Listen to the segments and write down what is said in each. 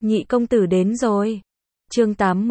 Nhị công tử đến rồi. Chương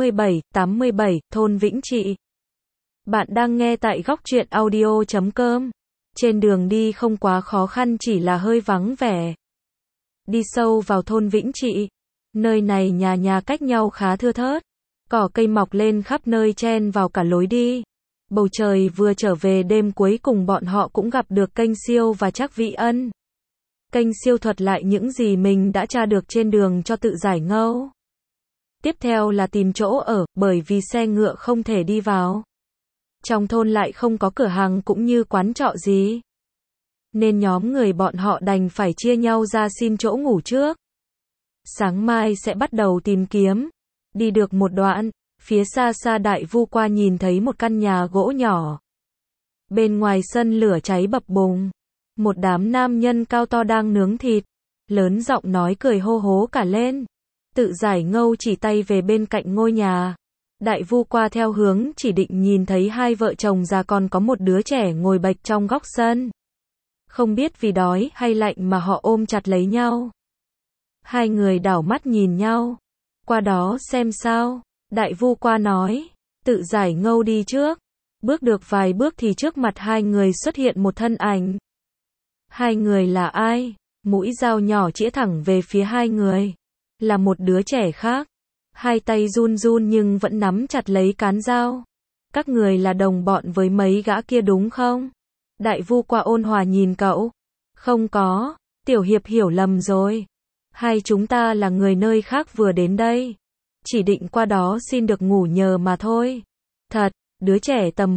87, thôn Vĩnh Trị. Bạn đang nghe tại góc truyện audio.com. Trên đường đi không quá khó khăn, chỉ là hơi vắng vẻ. Đi sâu vào thôn Vĩnh Trị. Nơi này nhà nhà cách nhau khá thưa thớt. Cỏ cây mọc lên khắp nơi chen vào cả lối đi. Bầu trời vừa trở về đêm, cuối cùng bọn họ cũng gặp được Kênh Siêu và Trác Vĩ Ân. Kênh Siêu thuật lại những gì mình đã tra được trên đường cho Tự Giải Ngâu. Tiếp theo là tìm chỗ ở, bởi vì xe ngựa không thể đi vào. Trong thôn lại không có cửa hàng cũng như quán trọ gì. Nên nhóm người bọn họ đành phải chia nhau ra xin chỗ ngủ trước. Sáng mai sẽ bắt đầu tìm kiếm. Đi được một đoạn, phía xa xa Đại Vu qua nhìn thấy một căn nhà gỗ nhỏ. Bên ngoài sân lửa cháy bập bùng. Một đám nam nhân cao to đang nướng thịt. Lớn giọng nói cười hô hố cả lên. Tự Giải Ngâu chỉ tay về bên cạnh ngôi nhà. Đại Vu qua theo hướng chỉ định nhìn thấy hai vợ chồng già còn có một đứa trẻ ngồi bệt trong góc sân. Không biết vì đói hay lạnh mà họ ôm chặt lấy nhau. Hai người đảo mắt nhìn nhau. Qua đó xem sao, Đại Vu qua nói. Tự Giải Ngâu đi trước. Bước được vài bước thì trước mặt hai người xuất hiện một thân ảnh. Hai người là ai? Mũi dao nhỏ chĩa thẳng về phía hai người. Là một đứa trẻ khác. Hai tay run run nhưng vẫn nắm chặt lấy cán dao. Các người là đồng bọn với mấy gã kia đúng không? Đại Vu qua ôn hòa nhìn cậu. Không có, Tiểu Hiệp hiểu lầm rồi. Hai chúng ta là người nơi khác vừa đến đây. Chỉ định qua đó xin được ngủ nhờ mà thôi. Thật, đứa trẻ tầm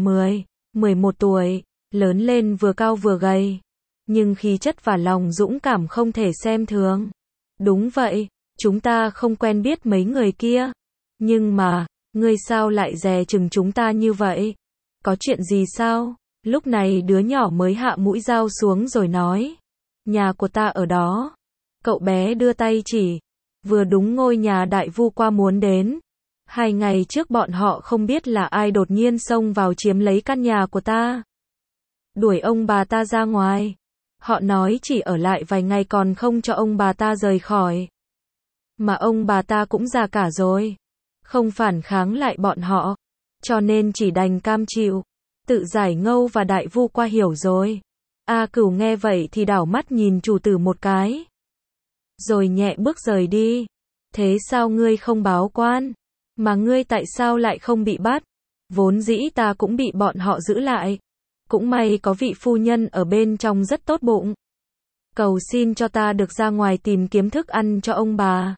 11 tuổi, lớn lên vừa cao vừa gầy. Nhưng khí chất và lòng dũng cảm không thể xem thường. Đúng vậy, chúng ta không quen biết mấy người kia. Nhưng mà, ngươi sao lại dè chừng chúng ta như vậy? Có chuyện gì sao? Lúc này đứa nhỏ mới hạ mũi dao xuống rồi nói. Nhà của ta ở đó. Cậu bé đưa tay chỉ. Vừa đúng ngôi nhà Đại Vu qua muốn đến. 2 ngày trước bọn họ không biết là ai đột nhiên xông vào chiếm lấy căn nhà của ta. Đuổi ông bà ta ra ngoài. Họ nói chỉ ở lại vài ngày còn không cho ông bà ta rời khỏi. Mà ông bà ta cũng già cả rồi. Không phản kháng lại bọn họ. Cho nên chỉ đành cam chịu. Tự Giải Ngâu và Đại Vu qua hiểu rồi. A Cửu nghe vậy thì đảo mắt nhìn chủ tử một cái. Rồi nhẹ bước rời đi. Thế sao ngươi không báo quan? Mà ngươi tại sao lại không bị bắt? Vốn dĩ ta cũng bị bọn họ giữ lại. Cũng may có vị phu nhân ở bên trong rất tốt bụng. Cầu xin cho ta được ra ngoài tìm kiếm thức ăn cho ông bà.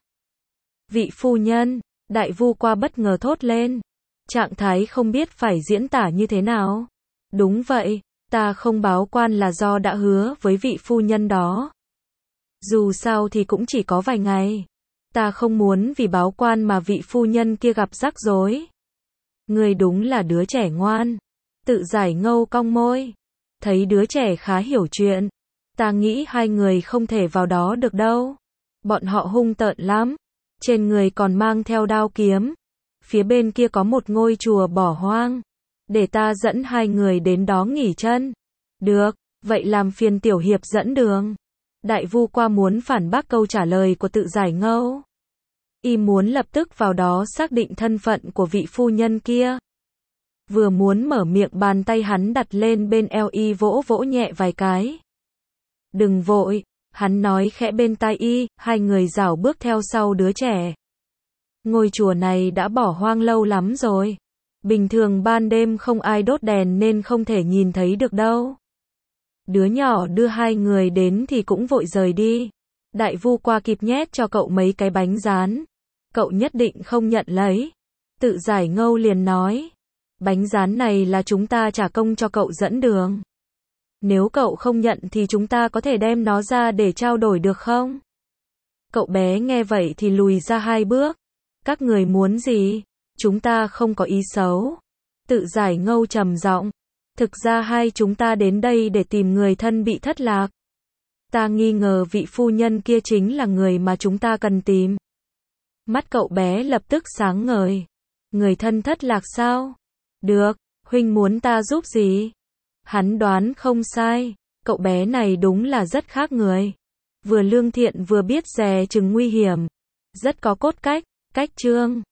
Vị phu nhân, Đại Vu qua bất ngờ thốt lên. Trạng thái không biết phải diễn tả như thế nào. Đúng vậy, ta không báo quan là do đã hứa với vị phu nhân đó. Dù sao thì cũng chỉ có vài ngày. Ta không muốn vì báo quan mà vị phu nhân kia gặp rắc rối. Ngươi đúng là đứa trẻ ngoan. Tự Giải Ngâu cong môi. Thấy đứa trẻ khá hiểu chuyện. Ta nghĩ hai người không thể vào đó được đâu. Bọn họ hung tợn lắm. Trên người còn mang theo đao kiếm. Phía bên kia có một ngôi chùa bỏ hoang. Để ta dẫn hai người đến đó nghỉ chân. Được, vậy làm phiền Tiểu Hiệp dẫn đường. Đại Vu qua muốn phản bác câu trả lời của Tự Giải Ngâu. Y muốn lập tức vào đó xác định thân phận của vị phu nhân kia. Vừa muốn mở miệng, bàn tay hắn đặt lên bên eo y, vỗ vỗ nhẹ vài cái. Đừng vội, hắn nói khẽ bên tai y. Hai người rảo bước theo sau đứa trẻ. Ngôi chùa này đã bỏ hoang lâu lắm rồi. Bình thường ban đêm không ai đốt đèn nên không thể nhìn thấy được đâu. Đứa nhỏ đưa hai người đến thì cũng vội rời đi. Đại Vu qua kịp nhét cho cậu mấy cái bánh rán. Cậu nhất định không nhận lấy. Tự Giải Ngâu liền nói. Bánh rán này là chúng ta trả công cho cậu dẫn đường. Nếu cậu không nhận thì chúng ta có thể đem nó ra để trao đổi được không? Cậu bé nghe vậy thì lùi ra 2 bước. Các người muốn gì? Chúng ta không có ý xấu. Tự Giải Ngâu trầm giọng. Thực ra hai chúng ta đến đây để tìm người thân bị thất lạc. Ta nghi ngờ vị phu nhân kia chính là người mà chúng ta cần tìm. Mắt cậu bé lập tức sáng ngời. Người thân thất lạc sao? Được, huynh muốn ta giúp gì? Hắn đoán không sai. Cậu bé này đúng là rất khác người. Vừa lương thiện vừa biết dè chừng nguy hiểm. rất có cốt cách, cách chương.